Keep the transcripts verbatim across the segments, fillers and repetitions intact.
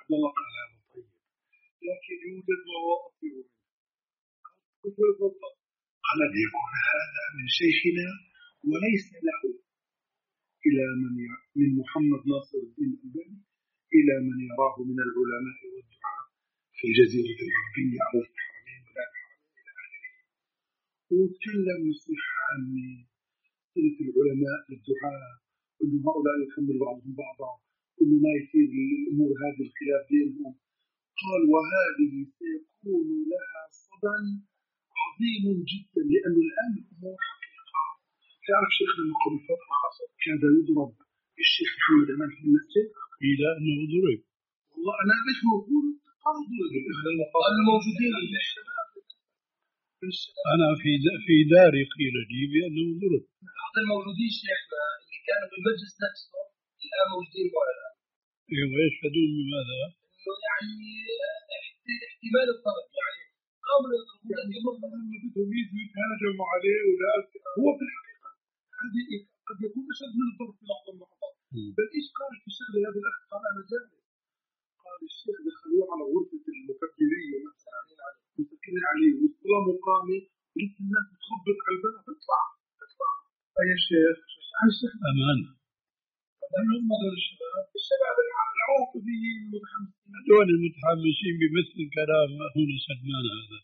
عبد الله قال هذا طيب لكن يوجد ما هو أطيب منه. قلت له تفضل. قال يكون هذا من شيخنا وليس له إلى من ي... من محمد ناصر الدين الألباني إلى من يراه من العلماء والدعاء في الجزيرة الغربية أو في الحرمين بلاد الحرمين إلى آخره. وتكلم نصيحة عن صلة العلماء بالدعاء وأن هؤلاء يكمل بعضهم بعضا وأنه ما يصير الأمور هذه الخلاف بينهم. قال وهذه سيكون لها صدى عظيم جدا لأنه الآن الأمور حقيقة. تعرف شيخنا من قبل فترة كاد يضرب الشيخ محمد أمان في المسجد إلى أنه ضرب. والله أنا ليش موجود؟ قال ضرب الموجودين الشباب. أنا في في داري قيل لي بأنه ضرب. هذا الموجودين شيخنا اللي كانوا في المجلس نفسه الآن موجودين معنا. أيوة يشهدون بماذا؟ إنه يعني احتمال الضرب يعني قاموا يضربون لما بدهم يجوا يتهاجموا عليه ولا هو في الحقيقة هذه قد يكون أشد من الضرب في بعض اللحظات. بل إيش قال في شغله هذا الأخ؟ قال أنا جاهز. قال الشيخ دخلوه على غرفة المكبرية مثلا مسكرين عليه والصلاة مقامة ولسه الناس تخبط على الباب اطلع اطلع يا شيخ عن الشيخ أمان. لأنهم هذول الشباب الشباب العاطفيين المتحمسين هذول المتحمسين بمثل كلام هنا سلمان هذا.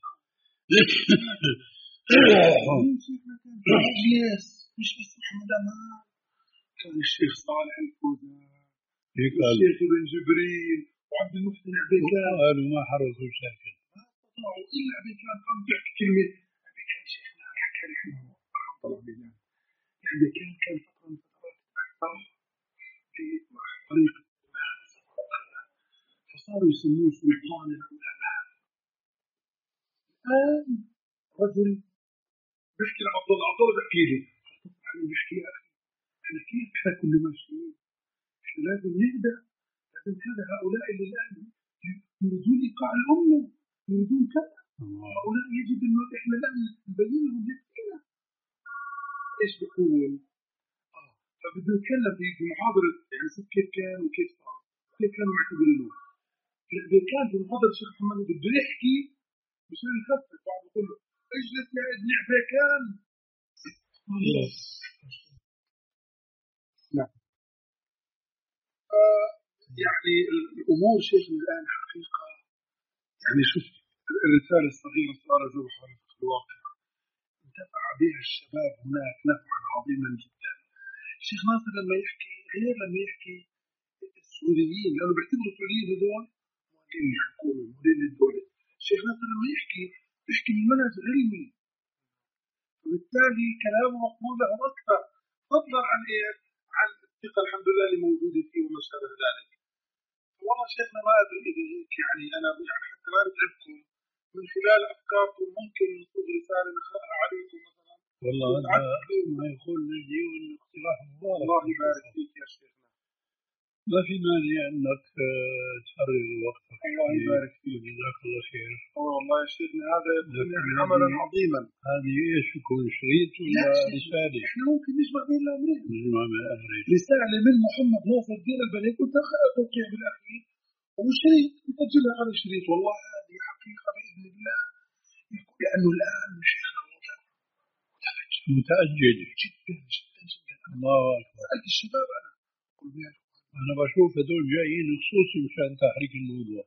مجلس مش بس محمد أمان كان الشيخ صالح الفوزان الشيخ ابن جبريل وعبد المحسن عبيكان قالوا ما حركوا ساكن ما استطاعوا إلا عبيكان قام بيحكي كلمة عبيكان شيخنا حكى نحن عبيكان عبيكان كان فترة من فترات أكثر في طريقة فصاروا يسموه سلطان العلماء. الآن رجل بيحكي لعبد الله عبد الله بيحكي لي أنا بيحكي يا أخي إحنا كيف إحنا كنا ماشيين إحنا لازم نهدأ لازم كذا هؤلاء اللي الآن يريدون إيقاع الأمة يريدون كذا هؤلاء يجب إنه إحنا الآن نبين لهم كذا إيش بقول آه فبده يتكلم في محاضرة يعني شوف كيف كان وكيف صار كيف كانوا معتبرينه. كان في محاضرة الشيخ محمد بده يحكي مشان يخفف بعض يقول له اجلس يا ابن عبيكان. نعم. آه يعني الأمور شيخنا الآن حقيقة يعني شوف الرسالة الصغيرة صار جوهر في الواقع انتفع بها الشباب هناك نفعا عظيما جدا. الشيخ ناصر لما يحكي غير لما يحكي السعوديين لأنه بيعتبروا السعوديين هذول مودين الحكومة مودين الدولة. الشيخ ناصر لما يحكي يحكي من منهج علمي وبالتالي كلامه مقبول له أكثر فضلا عن إيه عن الثقة الحمد لله اللي موجودة فيه وما شابه ذلك. والله شيخنا ما أدري إذا هيك يعني أنا يعني حتى ما أتعبكم من خلال أفكاركم ممكن نصوغ رسالة نقرأها عليكم مثلا. والله ما يقول نجي والاقتراح مبارك. الله يبارك فيك يا شيخنا. ما في مانع أنك تفرغ وقتك. الله يبارك فيك. جزاك الله خير. والله يا شيخنا هذا يعني عملا عظيما. هذه إيش يكون شريط ولا رسالة؟ إحنا ممكن نجمع بين الأمرين. نجمع بين الأمرين. رسالة من محمد ناصر الدين الألباني كنت توقيع بالأخير وشريط نسجلها على شريط. والله هذه حقيقة بإذن الله لأنه الآن شيخنا متأجل جدا جدا جدا. الله أكبر. سألت الشباب أنا قل بها أنا بشوف هذول جايين خصوصي مشان تحريك الموضوع.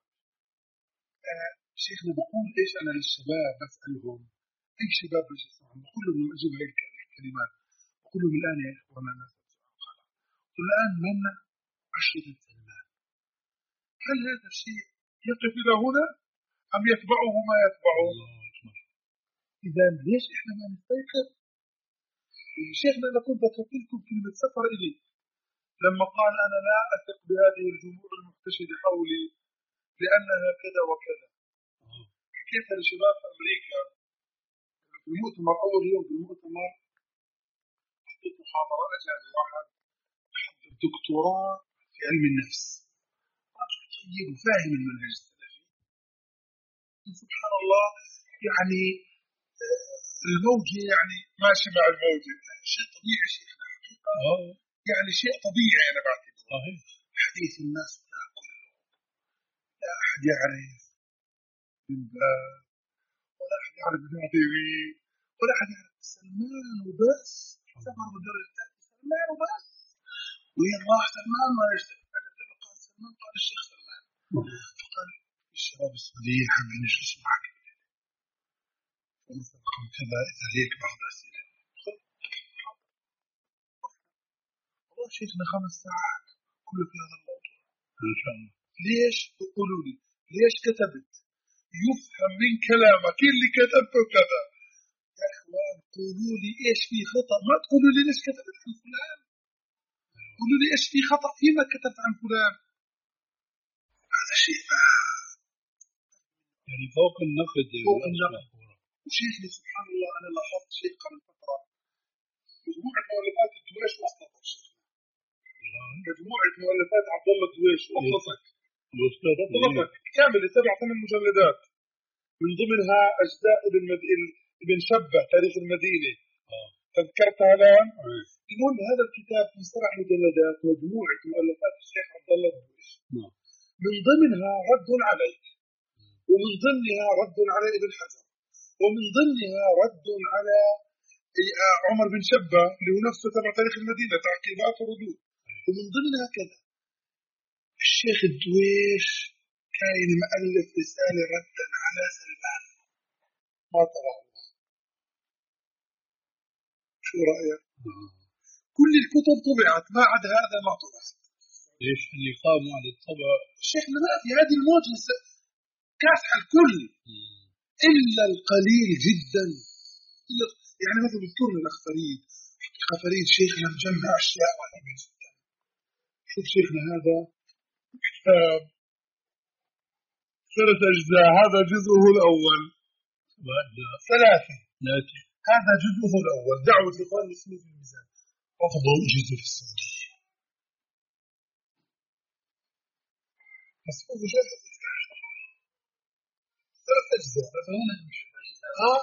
آه شيخنا بقول إيش أنا للشباب بسألهم أي شباب بس يسمعهم بقول لهم أجيب هاي الكلمات بقول لهم الآن يا إخوانا الناس الآن منا عشرة سنوات هل هذا الشيء يقف إلى هنا أم يتبعه ما يتبعه؟ إذا ليش إحنا ما نستيقظ؟ شيخنا أنا كنت ذكرت لكم كلمة سفر إلي لما قال أنا لا أثق بهذه الجموع المحتشدة حولي لأنها كذا وكذا. حكيتها لشباب في أمريكا في المؤتمر أول يوم في المؤتمر حطيت محاضرة أجازة واحد حضر دكتوراه في علم النفس رجل جيد وفاهم المنهج السلفي سبحان الله يعني الموجة يعني ماشي مع الموجة شيء طبيعي شيخنا حقيقة يعني شيء طبيعي أنا بعتبره حديث الناس كله أحد يعرف بن باز، ولا أحد يعرف ابن عثيمين، ولا أحد يعرف سلمان وبس. سفر مدرج سلمان وبس. وين راح سلمان؟ ما يشتغل. قال سلمان، قال الشيخ سلمان. فقال الشباب السعوديين حابين يجلسوا معك رقم كذا إذا هيك بعض أسئلة. والله شيخنا خمس ساعات كله في هذا الموضوع إن شاء الله. ليش؟ تقولوا لي ليش كتبت؟ يفهم من كلامك اللي كتبته كذا. يا إخوان قولوا لي إيش في خطأ، ما تقولوا لي ليش كتبت عن فلان. قولوا لي إيش في خطأ فيما كتبت عن فلان. هذا شيء يعني فوق النقد. فوق النقد. وشيخنا سبحان الله أنا لاحظت شيء قبل فترة، مجموعة مؤلفات الدويش وسطت شيخنا. مجموعة مؤلفات عبد الله الدويش وسطت وسطت كاملة سبع ثمان مجلدات، من ضمنها أجزاء ابن مد... ابن شبه تاريخ المدينة تذكرتها الآن. المهم هذا الكتاب في سبع مجلدات مجموعة مؤلفات الشيخ عبد الله الدويش، من ضمنها رد عليك، ومن ضمنها رد على ابن حجر، ومن ضمنها رد على عمر بن شبة اللي هو نفسه تبع تاريخ المدينة تعقيبات وردود، ومن ضمنها كذا. الشيخ الدويش كان مؤلف رسالة ردا على سلمان، ما طبعا. شو رأيك؟ كل الكتب طبعت ما عدا هذا ما طبعت. ليش اللي قاموا على الطبع؟ الشيخ ما في هذه الموجة كاسح الكل إلا القليل جدا. إلا يعني مثلا بذكرنا الأخ فريد، حقيقة فريد شيخنا مجمع أشياء رهيبة جدا. شوف شيخنا هذا كتاب ثلاث أجزاء، هذا جزءه الأول ثلاثة، هذا جزءه الأول دعوة الإخوان المسلمين في الميزان، أفضل جزء في السعودية. مسؤول شيخ ثلاث أجزاء فهنا ها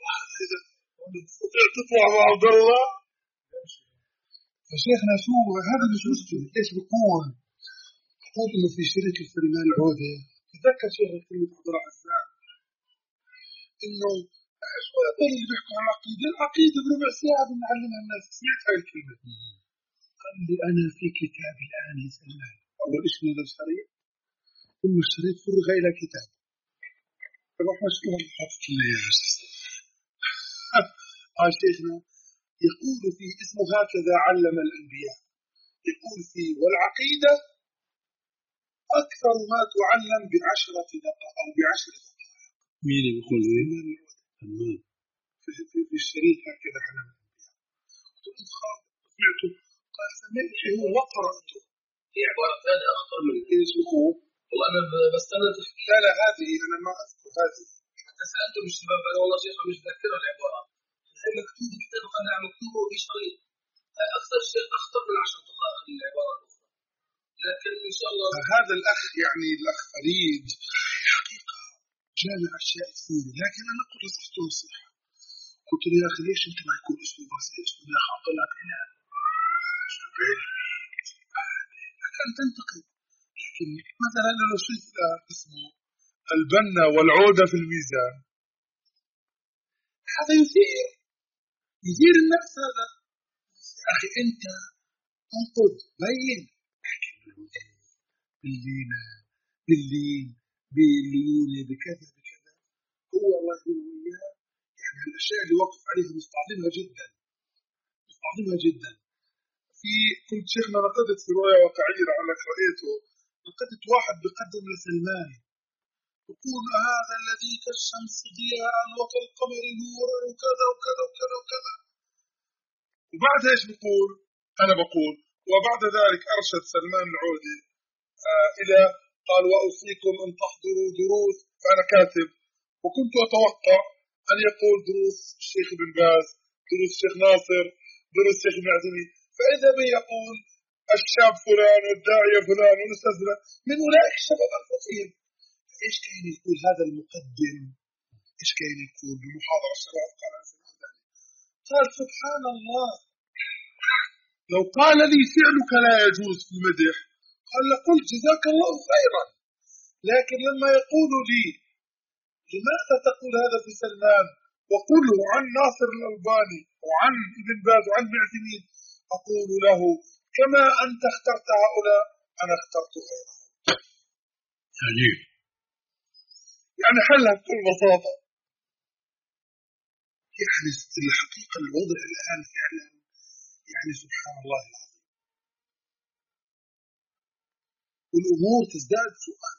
تطلع مع عبد الله. فشيخنا شو هذا مش مشكلة. ايش بقول؟ بقول انه في شركة سلمان العودة، تذكر شيخ كلمة عبد الله حسان انه شو هذول اللي بيحكوا عن العقيدة، العقيدة بربع ساعة بنعلمها الناس. سمعت هاي الكلمة؟ قال لي انا في كتاب الان لسلمان، اول اسمه هذا الشريط، ثم الشريط فرغ الى كتاب. طب احنا شو حاطط لي يا قال شيخنا يقول في اسمه هكذا علم الأنبياء، يقول فيه والعقيدة أكثر ما تعلم بعشرة دقائق أو بعشر دقائق. مين يقول إيه؟ في, في, في الشريط هكذا علم الأنبياء. قلت له سمعته؟ قال سمعته وقرأته. هي عبارة ثانية أخطر من إيش يقول؟ والله أنا بس أنا لا لا هذه أنا ما أذكر هذه. حتى سألتهم الشباب أنا والله شيخ مش ذاكرة العبارة. هي مكتوب كتاب وأنا مكتوبه في شريط. أكثر شيء أخطر من عشر دقائق العبارة الأخرى. لكن إن شاء الله هذا الأخ يعني الأخ فريد حقيقة جامع أشياء كثيرة، لكن أنا قلت نصحته نصيحة. قلت له يا أخي ليش أنت ما يكون اسمه بس اسمه يا أخي عبد الله هنا لك أن تنتقد. لكن مثلا لو شفت اسمه البنا والعودة في الميزان، هذا يثير يثير النفس. هذا يا أخي أنت انقد بين باللينة باللين بالليونة بكذا بكذا. هو الله يهديه وإياه يعني الأشياء اللي وقف عليها مستعظمها جدا مستعظمها جدا. في كنت شيخنا نقدت في رواية واقعية لعلك رأيته، نقدت واحد بقدم لسلمان يقول هذا الذي كالشمس ضياء وكالقمر نورا وكذا وكذا وكذا وكذا. وبعد ايش بقول؟ أنا بقول وبعد ذلك أرشد سلمان العودي آه إلى قال وأوصيكم أن تحضروا دروس. فأنا كاتب وكنت أتوقع أن يقول دروس الشيخ بن باز، دروس الشيخ ناصر، دروس الشيخ معزمي، فإذا بي يقول الشاب فلان والداعية فلان والأستاذ فلان من أولئك الشباب الفقير. إيش كان يقول هذا المقدم؟ إيش كان يقول بمحاضرة الشباب؟ قال قال سبحان الله لو قال لي فعلك لا يجوز في المدح قال لقلت جزاك الله خيرا، لكن لما يقولوا لي لماذا تقول هذا في سلمان وقله عن ناصر الألباني وعن ابن باز وعن ابن عثيمين، أقول له كما أنت اخترت هؤلاء أنا اخترت غيرهم. عجيب. يعني حلها بكل بساطة. يعني الحقيقة الوضع الآن فعلا يعني سبحان الله العظيم، والأمور تزداد سؤال.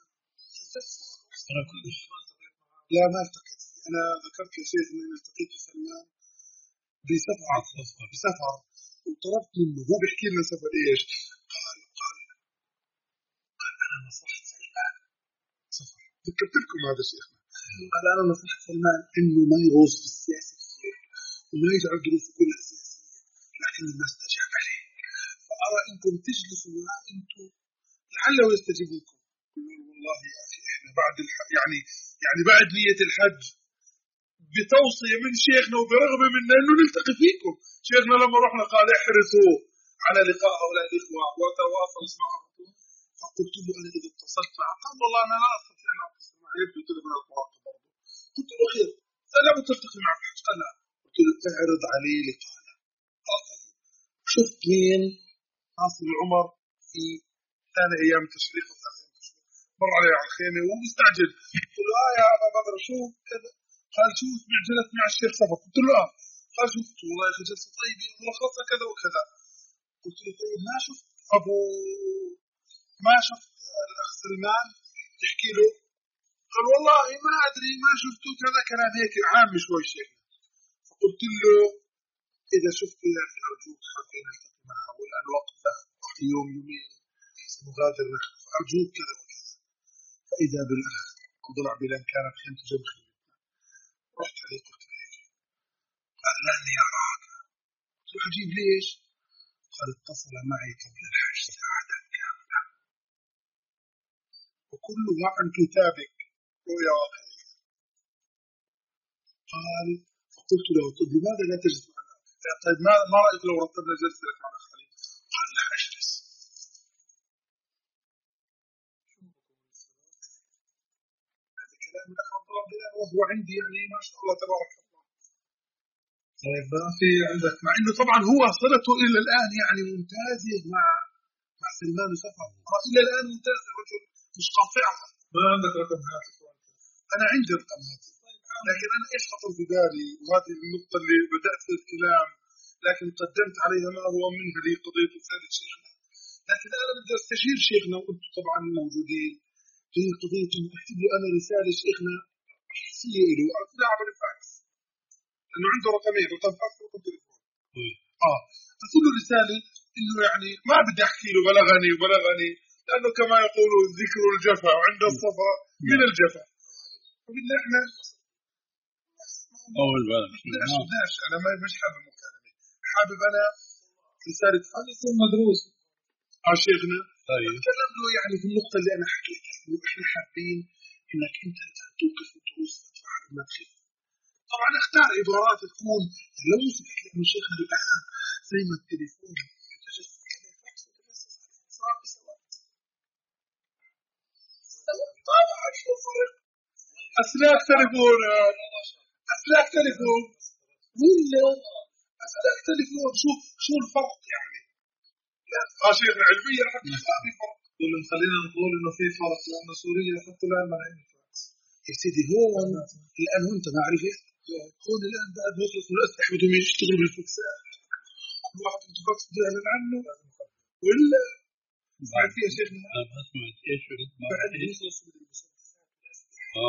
لا ما التقيت، أنا ذكرت يا شيخ أني التقيت في سلمان بسفر بسفر وطلبت منه، هو بيحكي لنا سفر إيش، قال قال قال أنا نصحت سلمان سفر، ذكرت لكم هذا شيخنا، قال أنا نصحت سلمان إنه ما يغوص في السياسة كثير وما يجعل دروسه كلها سياسية، لكن الناس استجاب عليه، فأرى إنكم تجلسوا معه أنتم لعله يستجيب لكم. والله يا أخي إحنا بعد الحج يعني يعني بعد نية الحج بتوصية من شيخنا وبرغبة منا إنه نلتقي فيكم. شيخنا لما رحنا قال احرصوا على لقاء هؤلاء الإخوة وتواصل معهم، فقلت له أنا إذا اتصلت معه قال والله أنا لا أستطيع أن أتصل معه، يبدو كذا من المراقبة برضه. قلت له خير لا بتلتقي معه في الحج؟ قال لا. قلت له اعرض عليه لقاءنا. شفت مين؟ ناصر العمر في ثاني أيام التشريق مر علي على الخيمة وهو مستعجل. قلت له آه يا أبا بدر شو كذا؟ قال شو اسمع جلست مع الشيخ صفر. قلت له آه. قال شفت والله يا أخي جلسة طيبة ملخصة كذا وكذا. قلت له طيب ما شفت أبو ما شفت الأخ سلمان تحكي له؟ قال والله ما أدري ما شفته كذا كلام هيك عام شوي شيخ. فقلت له إذا شفت يا أخي أرجوك حابين نلتقي معه والآن وقت وقت يوم يومين مغادر نحن أرجوك كذا وكذا. فإذا بالأخ ضلع بلان كانت خيمته جنب خيمتنا، رحت عليه قلت له قال لن يراك. قلت له عجيب ليش؟ قال اتصل معي قبل الحج ساعة كاملة وكلها عن كتابك رؤيا واقعية. قال فقلت له طيب لماذا لا تجلس معنا؟ طيب ما ما رأيك لو رتبنا جلسة لك مع خالد؟ قال لا أجلس. هذا كلام الأخ عبد الله بلال وهو عندي يعني ما شاء الله تبارك الله. طيب ما في عندك، مع إنه طبعا هو صلته إلى الآن يعني ممتازة مع مع سلمان وسفر، إلى الآن ممتازة، رجل مش قاطعها. ما عندك رقم هاتف؟ أنا عندي رقم هاتف، لكن أنا إيش خطر في بالي وهذه النقطة اللي بدأت في الكلام لكن قدمت عليها ما هو منها لي قضية رسالة شيخنا، لكن أنا بدي أستشير شيخنا وأنتم طبعا موجودين في قضية إنه أكتب له أنا رسالة شيخنا شخصية له أرسلها عبر الفاكس لأنه عنده رقمين، رقم فاكس ورقم تليفون. آه أرسل له رسالة إنه يعني ما بدي أحكي له بلغني وبلغني، لأنه كما يقولوا ذكر الجفا وعند الصفا من الجفا. فبالله إحنا أول بلد بداش بداش أنا ما مش حابب مكالمة، حابب أنا رسالة أنا يكون مدروس على شيخنا. أتكلم له يعني في النقطة اللي أنا حكيتها إنه إحنا حابين إنك أنت توقف الدروس وتفعل ما تخف. طبعا اختار عبارات تكون لو وصفت لأنه شيخنا الآن زي ما التليفون يتجسس على الفاكس ويتجسس على الإصرار بسواء. طبعا شو فرق أسلاك تليفون أسلاك تليفون ولا أسلاك تليفون شو شو الفرق يعني؟ لا شيخنا علميا حتى ما في فرق. واللي خلينا نقول إنه في فرق لأن سوريا حتى الآن ما عندنا فاكس. يا سيدي هون الآن وأنت ما عرفت هون الآن بعد نخلص من الأسلحة بدهم يشتغلوا بالفكسات. كل واحد عنده فاكس بيعلن عنه ولا ما في يا شيخنا. ما سمعت إيش بعد نخلص من المسدسات والأسلحة. آه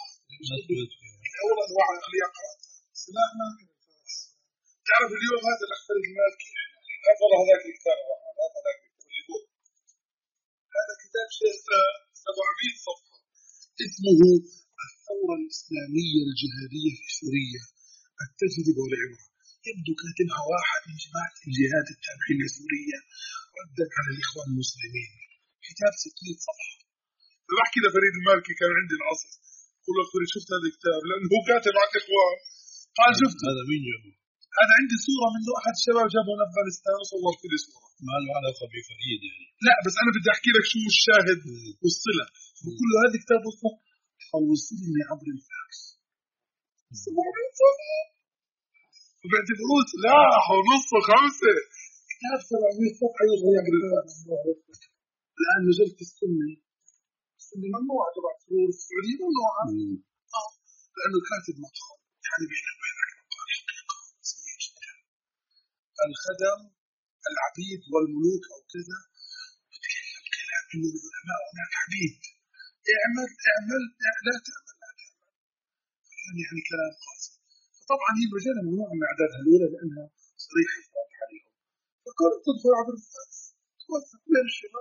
أول أنواع اللي يقرأ سلاح ما تعرف اليوم هذا الأخبار المالكي أفضل هذاك الكتاب هذاك الكتاب هذا كتاب شيخ سبعمائة صفحة اسمه الثورة الإسلامية الجهادية في سوريا التجربة والعبرة. يبدو كاتبها واحد من جماعة الجهاد التابعين لسوريا ردا على الإخوان المسلمين. كتاب ستمائة صفحة. فبحكي لفريد المالكي كان عندي العصر قل له فريد شفت هذا الكتاب لأنه هو كاتب على الإخوان. قال شفت هذا مين جابه؟ أنا عندي صورة منه أحد الشباب جابه من أفغانستان وصورت لي صورة. ما له علاقة بفريد يعني. لا بس أنا بدي أحكي لك شو الشاهد والصلة. بقول له هذا كتاب الفقه، قال وصلني عبر الفاكس. وبعد فلوس لا ونص خمسة كتاب سبعمية صفحة يوصل عبر الفاكس. الآن مجلة السنة السنة ممنوعة تبع فروض السعودية ممنوعة. آه لأنه كاتب مقال يعني بينه وبينك مقال حقيقة سيئة جدا. الخدم العبيد والملوك أو كذا بتكلم كلام إنه العلماء هناك عبيد اعمل اعمل لا تعمل لا تعمل يعني, يعني كلام قاسي. فطبعا هي المجلة ممنوع من إعدادها الأولى لأنها صريحة واضحة عليهم. فقالوا تدخل عبر الفاكس توثق بين الشباب.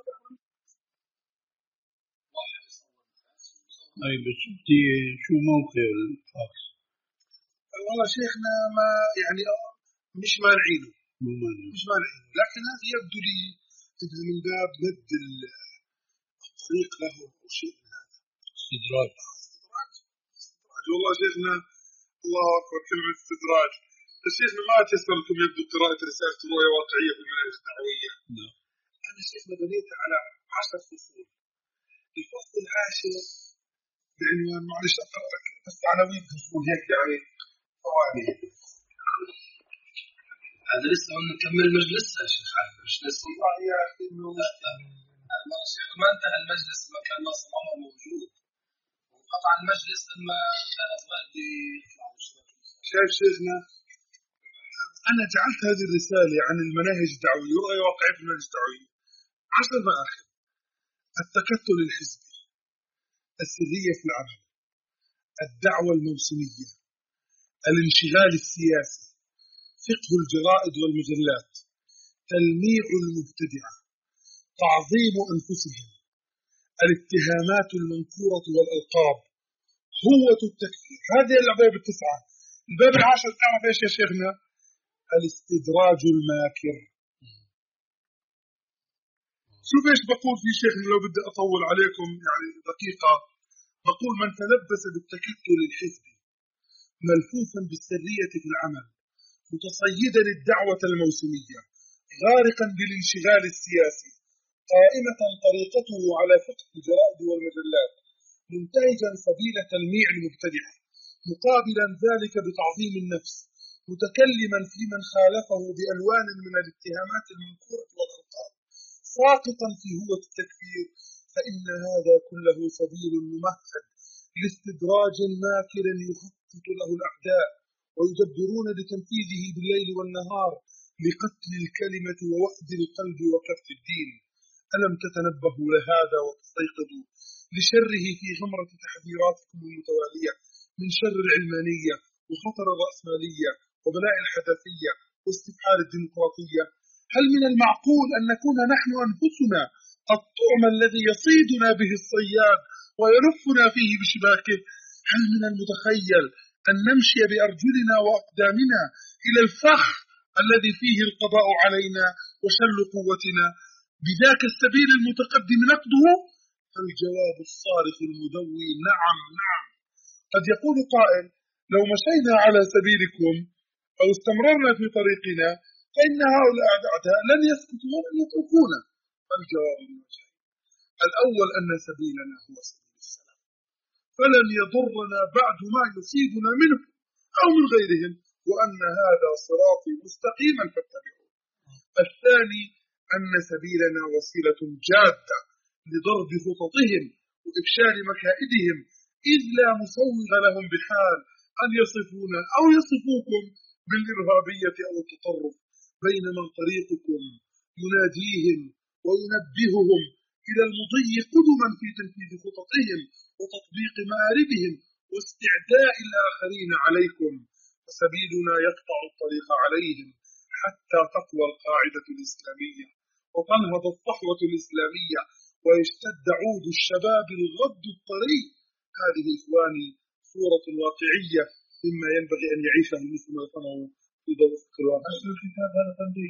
أي بس بدي شو موقع الفاكس؟ والله شيخنا ما يعني مش مانعينه مو مانع. مش مانعينه لكن هذا يبدو لي إنها من باب مد الطريق له أو شيء من هذا. استدراج. استدراج استدراج والله شيخنا الله أكبر كلمة استدراج. الشيخنا ما تيسركم يبدو قراءة رسالة رؤية واقعية في المناهج الدعوية. نعم. أنا شيخنا بنيتها على عشر فصول. الفصل العاشر بعنوان معلش أقرأ لك بس عناوين فصول هيك يعني ثواني. هذا لسه نكمل مجلسنا يا شيخ علي مش لسه. والله يا أخي إنه ما انتهى المجلس ما كان ناصر عمر موجود وقطع المجلس لما كانت والدي يطلع. شايف شيخنا أنا جعلت هذه الرسالة عن المناهج الدعوية ورؤية واقعية في المناهج الدعوية عشر مآخذ: التكتل الحزبي، السرية في العمل، الدعوة الموسمية، الانشغال السياسي، فقه الجرائد والمجلات، تلميع المبتدعة، تعظيم أنفسهم، الاتهامات المنكورة والألقاب، هوة التكفير. هذه الأبواب التسعة. الباب العاشر تعرف إيش يا شيخنا؟ الاستدراج الماكر. شوف إيش بقول في شيخنا لو بدي أطول عليكم يعني دقيقة. بقول من تلبس بالتكتل الحزبي ملفوفا بالسرية في العمل متصيدا الدعوة الموسمية غارقا بالانشغال السياسي قائمة طريقته على فقه الجرائد والمجلات منتهجا سبيل تلميع المبتدعة مقابلا ذلك بتعظيم النفس متكلما في من خالفه بألوان من الاتهامات المنكورة والألقاب ساقطا في هوة التكفير، فإن هذا كله سبيل ممهد لاستدراج ماكر يخطط له الأعداء ويدبرون لتنفيذه بالليل والنهار لقتل الكلمة ووحد القلب وكف الدين. ألم تتنبهوا لهذا وتستيقظوا لشره في غمرة تحذيراتكم المتوالية من شر العلمانية وخطر الرأسمالية وبلاء الحداثية واستفحال الديمقراطية؟ هل من المعقول أن نكون نحن أنفسنا الطعم الذي يصيدنا به الصياد ويلفنا فيه بشباكه؟ هل من المتخيل أن نمشي بأرجلنا وأقدامنا إلى الفخ الذي فيه القضاء علينا وشل قوتنا بذاك السبيل المتقدم نقده؟ فالجواب الصارخ المدوي نعم نعم. قد يقول قائل لو مشينا على سبيلكم أو استمررنا في طريقنا فإن هؤلاء الأعداء لن يسكتوا ولن يتركونا. فالجواب الوجهين: الأول أن سبيلنا هو سبيل السلام فلن يضرنا بعد ما يصيبنا منه أو من غيرهم وأن هذا صراطي مستقيما فاتبعوه. الثاني أن سبيلنا وسيلة جادة لضرب خططهم وإفشال مكائدهم إذ لا مسوغ لهم بحال أن يصفونا أو يصفوكم بالإرهابية أو التطرف، بينما طريقكم يناديهم وينبههم إلى المضي قدما في تنفيذ خططهم وتطبيق مآربهم واستعداء الآخرين عليكم. فسبيلنا يقطع الطريق عليهم حتى تقوى القاعدة الإسلامية وتنهض الصحوة الإسلامية ويشتد عود الشباب الغد الطري. هذه إخواني صورة واقعية مما ينبغي أن يعيشه المسلم الفنو في ضوء فكر الواقع. الكتاب هذا تنبيه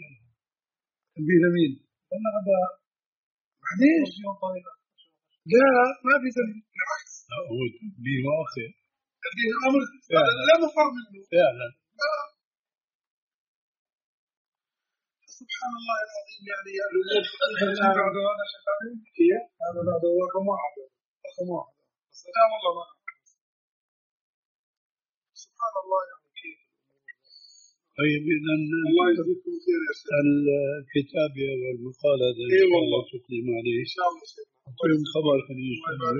تنبيه لمين؟ أنا هذا معليش لا ما في تنبيه بالعكس هو تنبيه واقع. تنبيه الأمر لا مفر منه فعلا. آه. سبحان الله العظيم يعني الأمور هذا هذا شكله هذا هذا هو ما هذا رقم واحد. سلام الله معك. سبحان الله يعني كيف. طيب إذا الله يجزيكم خير يا شيخ. الكتابة والمقالة هذا اي والله تقدم عليه ان شاء الله شيخ. كل خبر خليج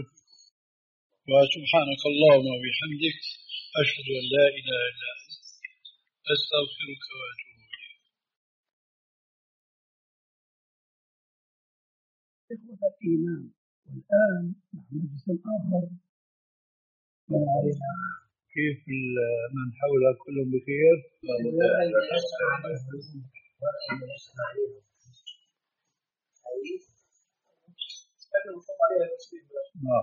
وسبحانك اللهم وبحمدك أشهد أن لا إله إلا أنت أستغفرك وأتوب إليك. إخوة الإيمان، والآن مع مجلس آخر من علينا كيف من حولك كلهم بخير؟ نعم.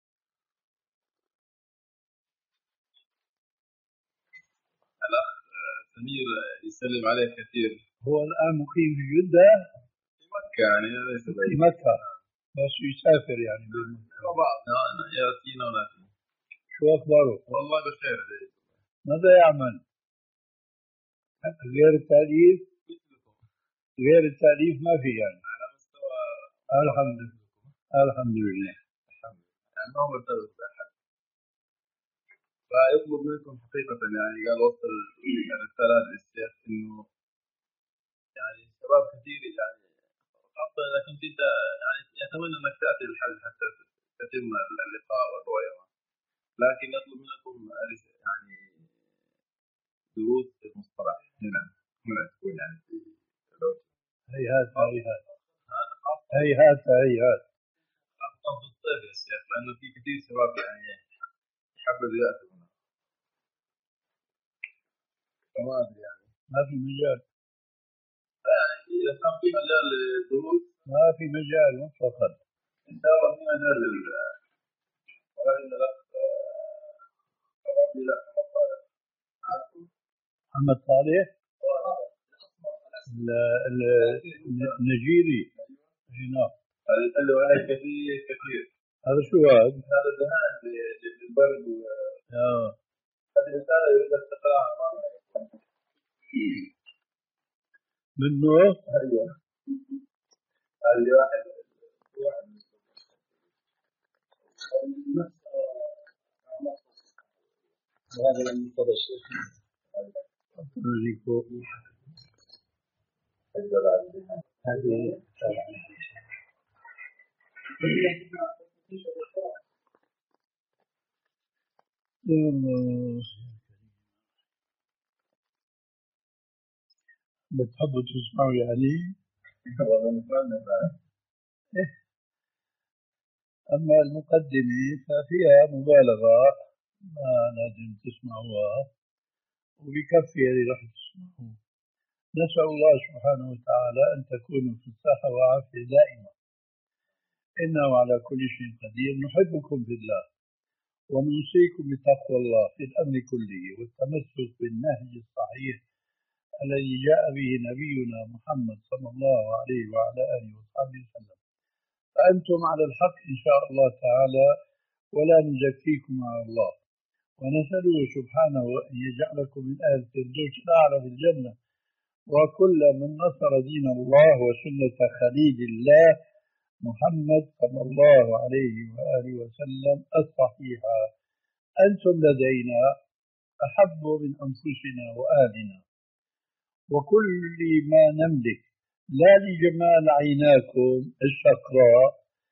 الأخ سمير يسلم عليك كثير. هو الآن مقيم في جدة في مكة يعني ليس في بعيد. مكة بس يسافر يعني بعضنا يأتينا ونأتي. شو أخباره؟ والله بخير. ماذا يعمل؟ غير التأليف؟ غير التأليف ما في يعني. على مستوى الحمد لله. الحمد لله. الحمد لله. يعني ما هو مرتبط بأحد. فيطلب منكم حقيقة يعني قال وصل الرسالة للشيخ إنه يعني شباب كثير يعني خاصة إذا كنت أنت يعني يتمنى أنك تأتي للحل حتى تتم اللقاء والرؤية، لكن يطلب منكم يعني دروس مصطلح هنا هنا تكون يعني في هيهات هيهات هيهات هيهات خاصة في الصيف يا شيخ، لأنه في كثير شباب يعني يحبذوا يأتوا هنا. فما أدري يعني ما في مجال. إذا كان في مجال للدروس ما في مجال مطلقا. إن شاء الله في مجال لل ولكن الأخ ربي لا محمد صالح النجيري هنا هذا يسلم عليك كثير كثير. هذا شو هذا؟ هذا دهان للبرد آه. هذه رسالة يريد التقاء منه؟ أيوه. هذه واحد واحد هذا المقتضى الشيخ. هذه يا الله بتحبوا تسمعوا يعني؟ أما المقدمة ففيها مبالغة ما لازم تسمعوها وبكفي اللي راح تسمعوه. نسأل الله سبحانه وتعالى أن تكونوا في الصحة والعافية دائما، إنه على كل شيء قدير. نحبكم في الله ونوصيكم بتقوى الله في الأمر كله والتمسك بالنهج الصحيح الذي جاء به نبينا محمد صلى الله عليه وعلى آله وصحبه وسلم. فأنتم على الحق إن شاء الله تعالى ولا نزكيكم على الله، ونسأله سبحانه أن يجعلكم من أهل الفردوس الأعلى في الجنة، وكل من نصر دين الله وسنة خليل الله محمد صلى الله عليه وآله وسلم الصحيحة. أنتم لدينا أحب من أنفسنا وآلنا وكل ما نملك، لا لجمال عيناكم الشقراء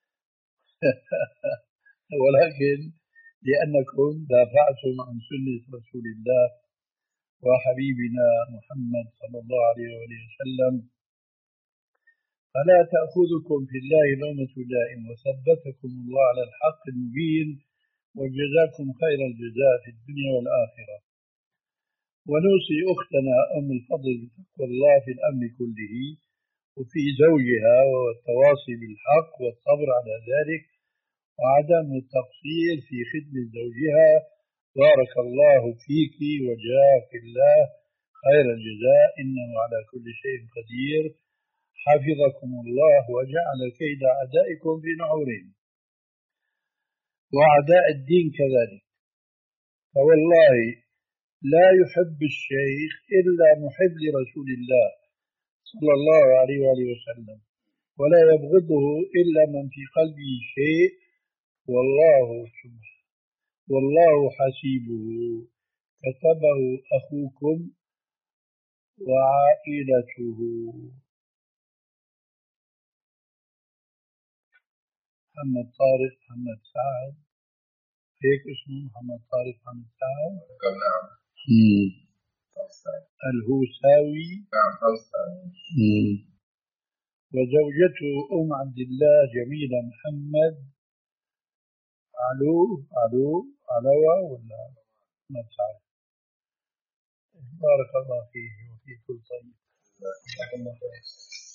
ولكن لأنكم دافعتم عن سنة رسول الله وحبيبنا محمد صلى الله عليه وسلم، فلا تأخذكم في الله لومة لائم، وثبتكم الله على الحق المبين، وجزاكم خير الجزاء في الدنيا والآخرة. ونوصي أختنا أم الفضل بتقوى الله في الأمر كله وفي زوجها والتواصي بالحق والصبر على ذلك وعدم التقصير في خدمة زوجها. بارك الله فيك وجزاك الله خير الجزاء، إنه على كل شيء قدير. حفظكم الله وجعل كيد أعدائكم في نحورهم وأعداء الدين كذلك. فوالله لا يحب الشيخ إلا محب لرسول الله صلى الله عليه وآله وسلم، ولا يبغضه إلا من في قلبه شيء والله والله حسيبه كتبه أخوكم وعائلته. محمد طارق محمد سعد، هيك اسمه محمد طارق محمد سعد. نعم. الهوساوي. نعم. وزوجته أم عبد الله جميلة محمد علو علو علوة ولا ما تعرف. بارك الله فيه وفي كل طيب. جزاك الله خير.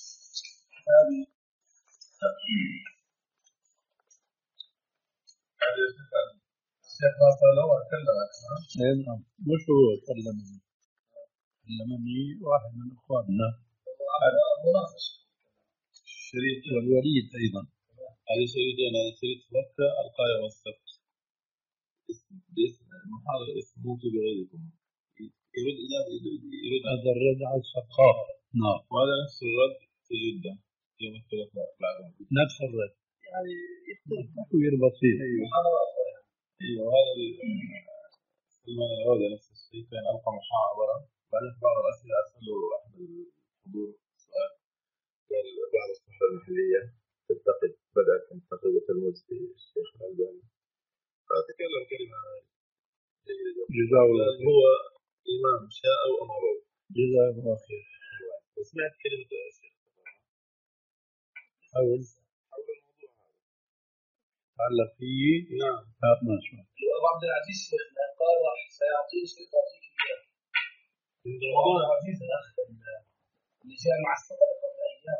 الشيخ ناصر الأول كلمك. نعم. مش هو كلمني، كلمني واحد من إخواننا مناقش الشريط والوليد أيضا. هذه شريطين، هذا شريط مكة القاية والسبت باسم المحاضرة اسم موتوا بغيركم، يرد إلى يرد هذا الرد على السقاف. نعم. وهذا نفس الرد في جدة يوم الثلاثاء بعدها نفس الرد يعني يختلف تحوير بسيط. أيوه أيوه هذا سلمان العودة نفس الشيء، كان ألقى محاضرة بعدين بعض الأسئلة أسألوا أحد الحضور سؤال، قال بعض الصحف المحلية تنتقد بدأت تنتقد وتلمس في الشيخ الألباني، فتكلم كلمة جيدة جزاه الله خير. هو إمام شاء أو أمره. جزاه الله خير. وسمعت كلمة الشيخ حول حول الموضوع هذا تعلق فيه. نعم. ما شاء الله. أبو عبد العزيز شيخنا قال سيعطيه شيخ تعطيك إياه. أبو عبد العزيز الأخ اللي جاء مع السفر قبل أيام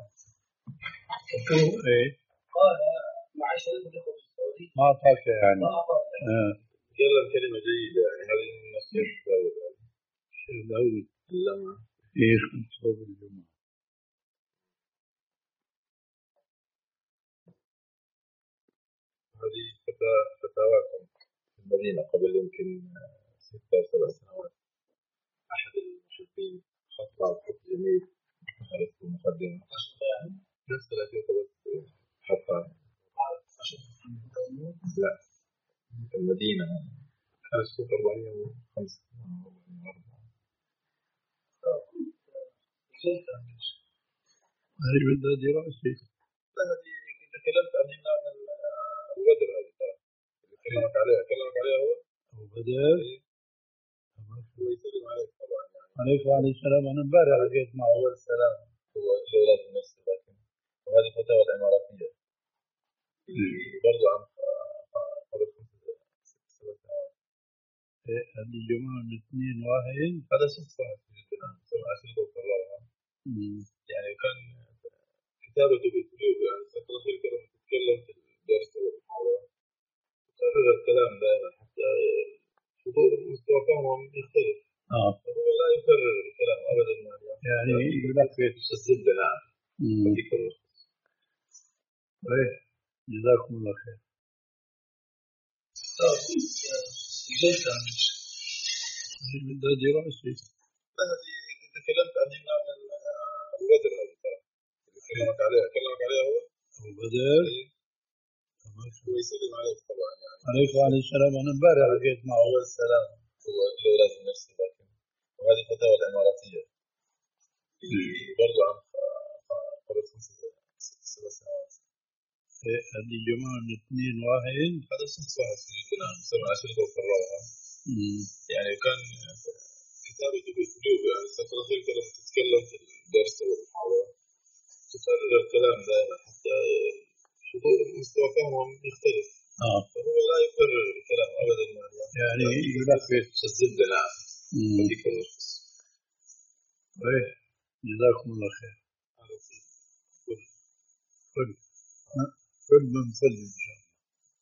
إيه قال معي شريك الأخوة في السعودية ما أعطاك يعني. ما أعطاك. آه. تكلم كلمة جيدة يعني هذه من الشيخ داود. الشيخ داود لما إيش كنت صوب الجمعة. هذه فتاواكم في المدينة قبل يمكن ستة أو سبع سنوات، أحد المحبين خطأ خط جميل عرفت المقدمة نفس الأشياء بس حطها لا في المدينة على السوق أربعين وخمسة هذه بدها دراسة. هذه تكلمت عن أبو بدر، هذه كلمك عليها كلمك عليها هو أبو بدر. هو يسلم عليك طبعا يعني. عليكم وعليكم السلام. أنا امبارح حكيت معه. أول السلام هو الأولاد النفس، لكن وهذه فتاوى الإماراتية برضو عن قبل خمس سنوات. هذه الجماعة من اثنين واحد. هذا شخص واحد في جدنا سمع أشرطة وكررها يعني كان كتابته بالقلوب يعني فترة كده تتكلم في الدرس والمحاضرة تكرر الكلام دائما حتى حضور مستوى فهمهم يختلف. آه. هو لا يكرر الكلام أبدا يعني يلفت الزبدة. نعم. يكرر. طيب جزاكم الله خير. هذه بدها دراسة. هذه تكلمت عن إمام أبو بدر، هذه كلمك عليها كلمك عليها هو أبو بدر. هو يسلم عليك طبعا يعني. عليكم وعليكم السلام. أنا امبارح حكيت معه. أول السلام هو الأولاد النفس، لكن وهذه فتاوى الإماراتية برضو عن قبل خمس سبع سنوات. هذه الجماعة من اثنين واحد. هذا شخص واحد في جدنا سمع أشرطة وكررها يعني كان كتابته بالقلوب يعني فترة كده تتكلم في الدرس والمحاضرة تكرر الكلام دائما حتى حضور مستوى فهمهم يختلف. آه. فهو لا يكرر الكلام أبدا يعني يلفت الزبدة. نعم. يكرر. طيب جزاكم الله خير. كل كل كل من فل إن شاء الله.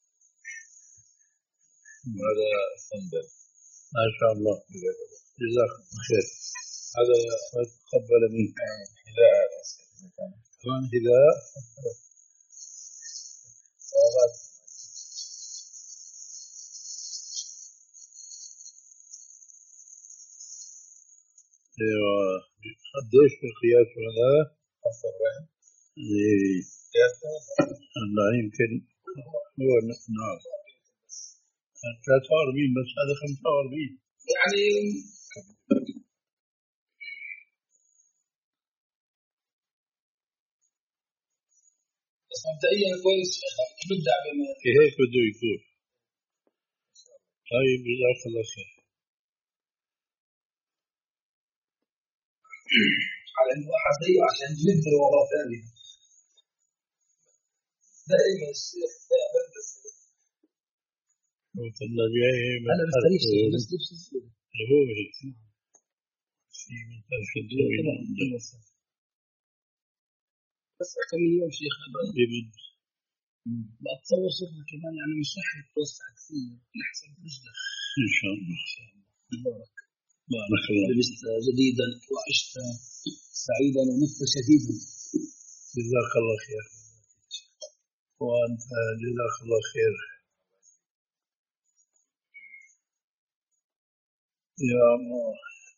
هذا صندل ما شاء الله. جزاكم الله خير. هذا تقبل منك. هداء كمان هداء. ايوه قديش في القياس هذا؟ خمسة وأربعين. ايه قياس الله يمكن هو نعم ثلاثة وأربعين بس هذا خمسة وأربعين يعني بس مبدئيا كويس نبدأ بما هيك بده يكون. طيب جزاك الله خير. على انه واحد زيه عشان جد ورا ثاني دائما الشيخ دائما بس وكنا جاي انا بستريح شيء بس نفس الصوره هو هيك في مثل في الدنيا بس كم يوم شيخ بمن بتصور شيخنا كمان يعني مش راح يتوسع كثير لحسن رجلك ان شاء الله. مبارك بارك الله. لبست جديدا وعشت سعيدا ومت شديدا. جزاك الله خير. وأنت جزاك الله خير. يا الله.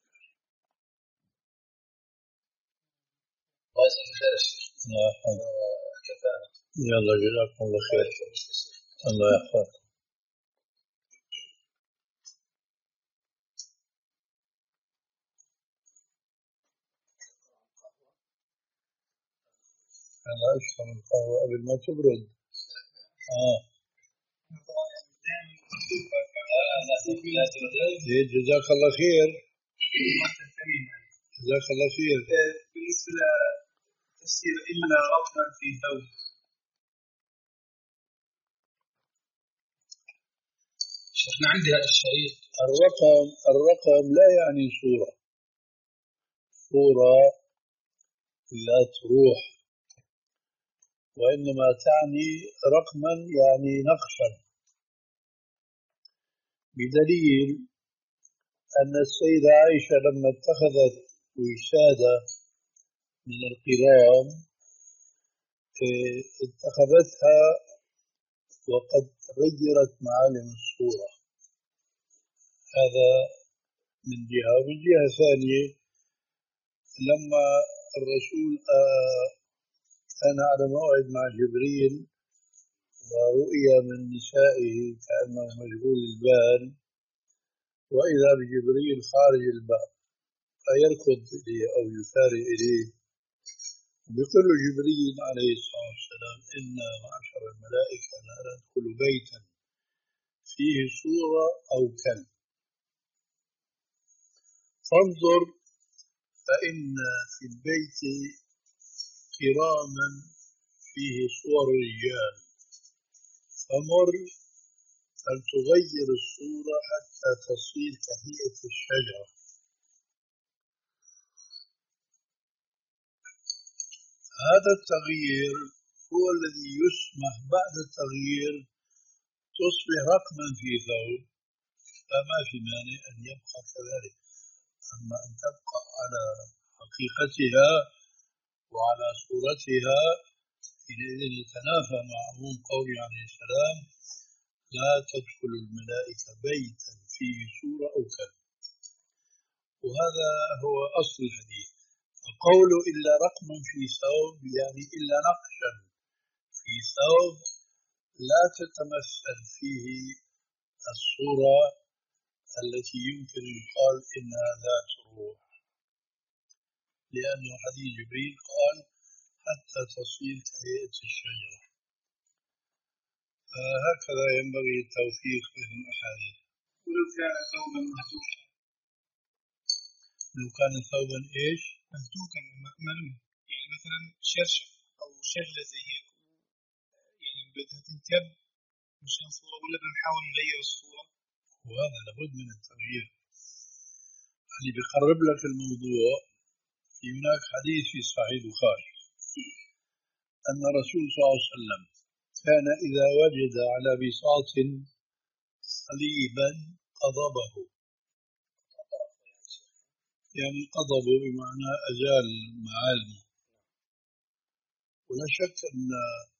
الله يجزاك خير يا شيخ. الله يحفظك. كفانا. يلا جزاكم الله خير. الله يحفظك. أنا أشرب القهوة قبل ما تبرد. آه. جزاك الله خير. جزاك الله خير. بالنسبة لتفسير إلا رقما في ثوب شيخنا عندي هذا الشريط. الرقم الرقم لا يعني صورة. صورة ذات روح، وإنما تعني رقما يعني نقشا، بدليل أن السيدة عائشة لما اتخذت وسادة من القرام اتخذتها وقد تغيرت معالم الصورة. هذا من جهة. ومن جهة ثانية لما الرسول كان على موعد مع جبريل ورؤيا من نسائه كأنه مشغول البال، وإذا بجبريل خارج الباب فيركض إليه أو يسارع إليه بيقول له جبريل عليه الصلاة والسلام: إن معشر الملائكة لا ندخل بيتا فيه صورة أو كلب، فانظر فإن في البيت كراما فيه صور رجال، فمر فلتغير الصورة حتى تصير كهيئة الشجرة. هذا التغيير هو الذي يسمح بعد التغيير تصبح رقما في ثوب، فما في مانع أن يبقى كذلك. أما أن تبقى على حقيقتها وعلى صورتها حينئذ يتنافى مع عموم قوله عليه السلام: لا تدخل الملائكة بيتا فيه صورة أو كلب. وهذا هو أصل الحديث. فقوله إلا رقما في ثوب يعني إلا نقشا في ثوب لا تتمثل فيه الصورة التي يمكن يقال إنها ذات روح، لأنه حديث جبريل قال حتى تصير كهيئة الشجرة. هكذا ينبغي التوفيق بين الأحاديث. ولو كان ثوبا مهتوكا، لو كان ثوبا إيش؟ مهتوكا مأمن، يعني مثلا شرشة أو شغلة زي هيك يعني بدها تنكب مشان صورة، ولا بنحاول نغير الصورة؟ وهذا لابد من التغيير. اللي بيقرب لك الموضوع في هناك حديث في صحيح البخاري أن الرسول صلى الله عليه وسلم كان إذا وجد على بساط صليبا قضبه، يعني قضبه بمعنى أزال معالمه. ولا شك أن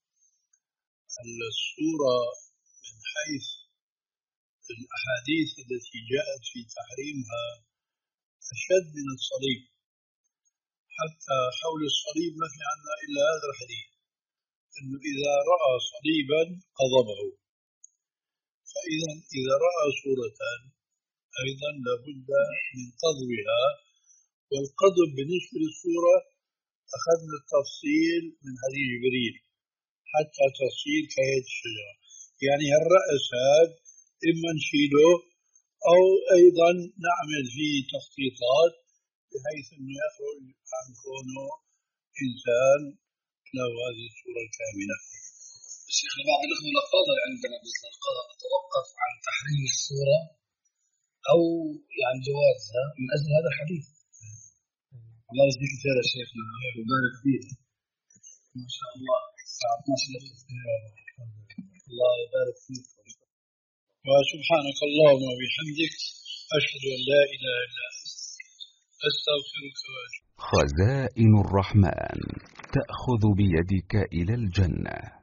الصورة من حيث الأحاديث التي جاءت في تحريمها أشد من الصليب، حتى حول الصليب ما في عنا إلا هذا الحديث أنه إذا رأى صليبا قضبه، فإذا إذا رأى صورة أيضا لابد من قضبها. والقضب بالنسبة للصورة أخذنا التفصيل من حديث جبريل حتى تفصيل كهيئة الشجرة، يعني هالرأس هذا إما نشيله أو أيضا نعمل فيه تخطيطات بحيث أنه يخرج عن كونه إنسان له هذه الصورة كاملة. الشيخ بعض الأخوة الأفاضل عندنا بالقضاء توقف عن تحريم الصورة أو يعني جوازها من أجل هذا الحديث. الله يجزيك خير يا شيخنا ويبارك فيك، ما شاء الله الساعة اثناشر الله يبارك فيك. وسبحانك اللهم وبحمدك أشهد أن لا إله إلا أنت أستغفرك وأتوب. خزائن الرحمن تأخذ بيدك إلى الجنة.